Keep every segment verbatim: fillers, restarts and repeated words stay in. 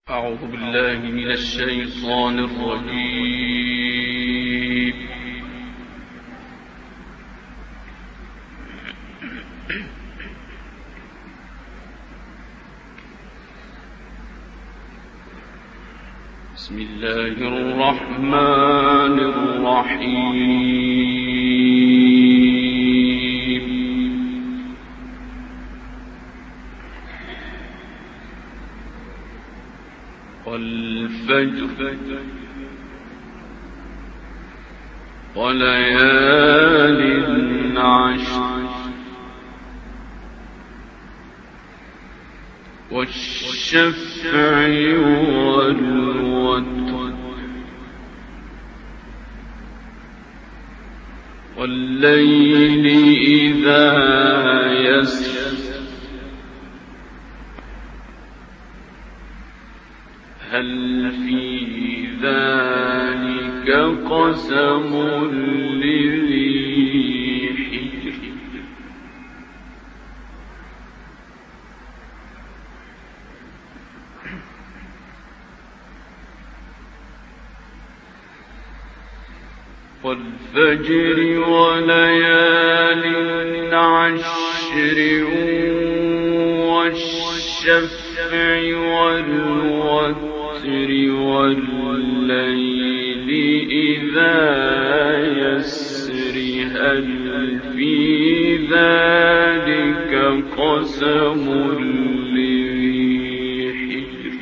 أعوذ بالله من الشيطان الرجيم. بسم الله الرحمن الرحيم. والفجر وليال عشر والشفع والوتر والليل إذا يسر هل في ذلك قسم لذي حجر والفجر وليال عشر والشفع والوتر والليل إذا يسر هل في ذلك قسم لذي حجر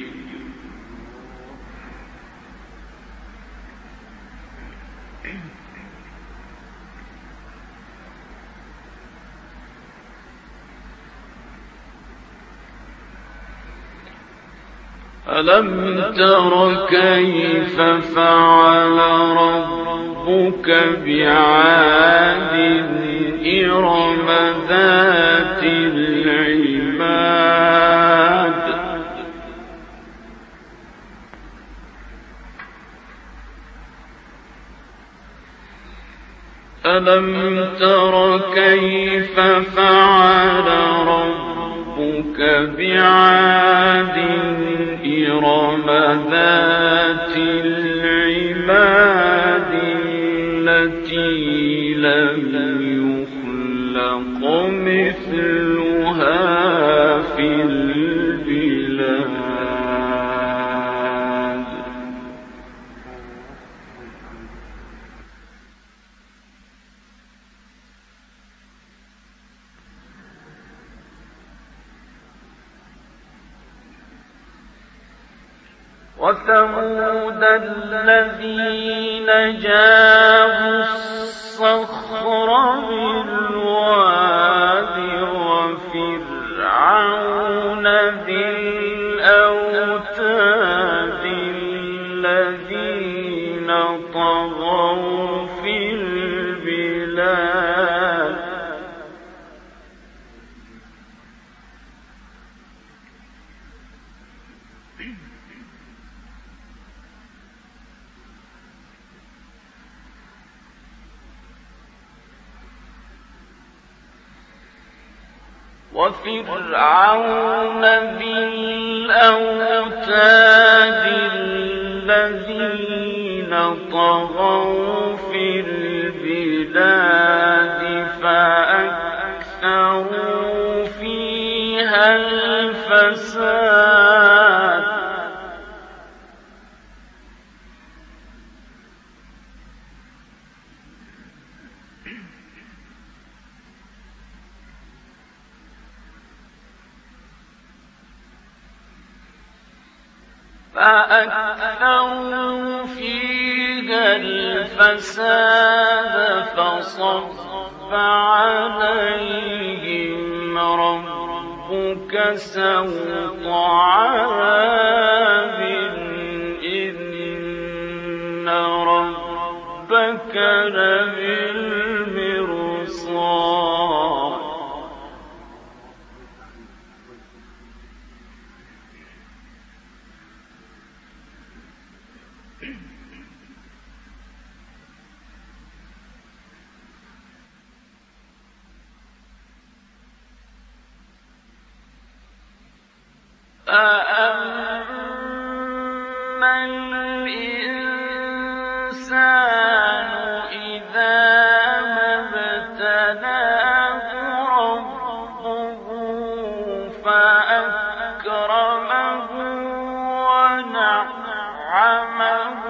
ألم تر كيف فعل ربك بعاد إرم ذات العماد ألم تر كيف فعل ربك بعاد إرم ذات العماد التي لم يخلق مثلها في البلاد وثمود الذين جابوا الصخر بالواد وفرعون ذي الأوتاد الذين طغوا في البلاد وفرعون ذي الأوتاد الذين طغوا في البلاد فأكثروا فيها الفساد فأكثروا فيها الفساد فصب عليهم ربك سوط عذاب إن ربك لبالمرصاد فأما الإنسان إذا ما ابتلاه ربه فأكرمه ونعمه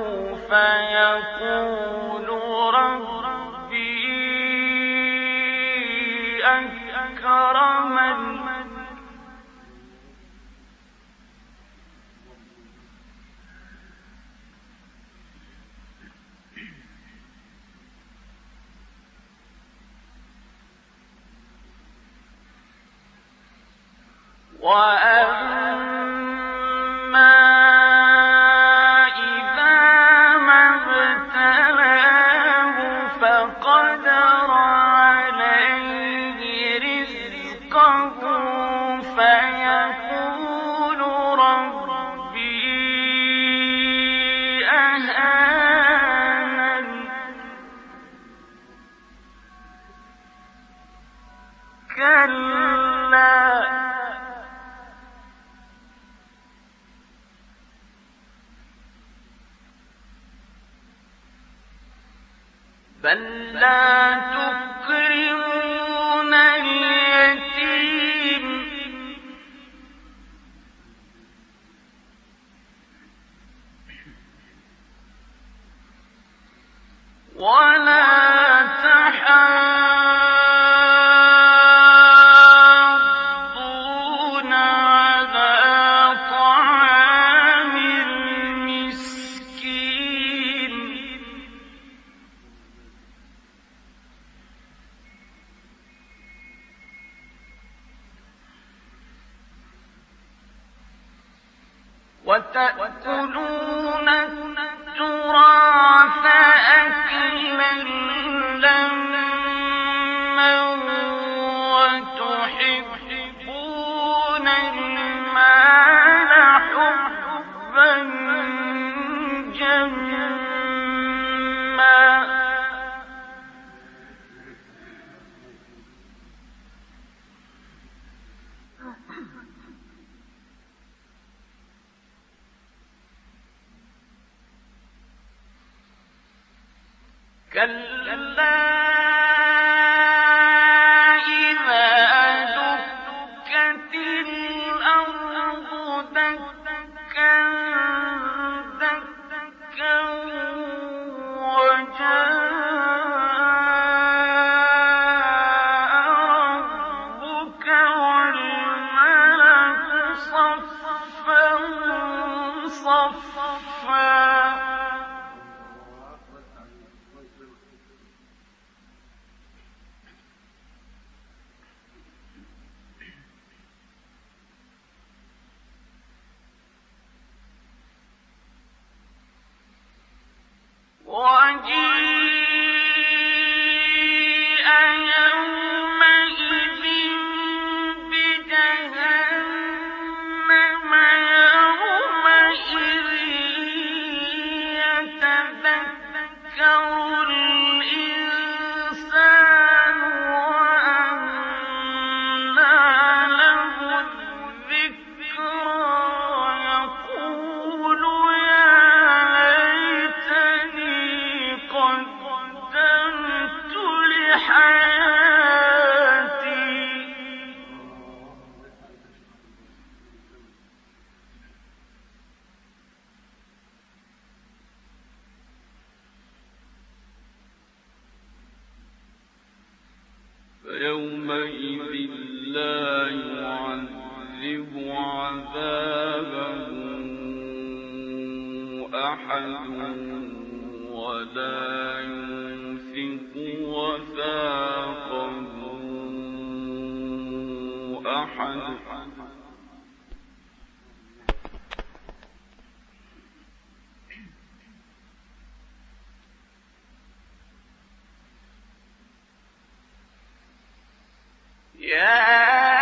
فيقول ربي أكرمن وأما إذا ما ابتلاه فقدر عليه رزقه فيقول ربي أهانن كلا بل لا تكرمون اليتيم ولا تحاضون على طعام المسكين وتأكلون التراث أكلا لما وتحبون المال حبا جما كلا إذا دكت الأرض دكا دكا وجاء ربك والملك صفا صفا وجيء يومئذ بجهنم يومئذ يتذكر الإنسان وأنى له الذكرى يقول يا ليتني قدمت لحياتي فيومئذ لا يعذب عذابه أحد ولا يوثق وثاقه أحد يا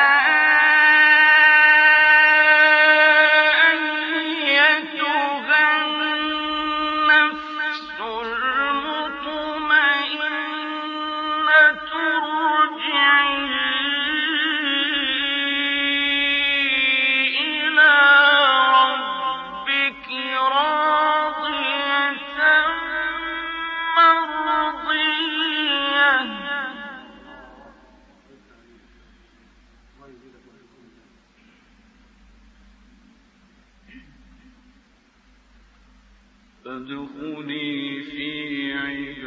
فادخلي في عبادي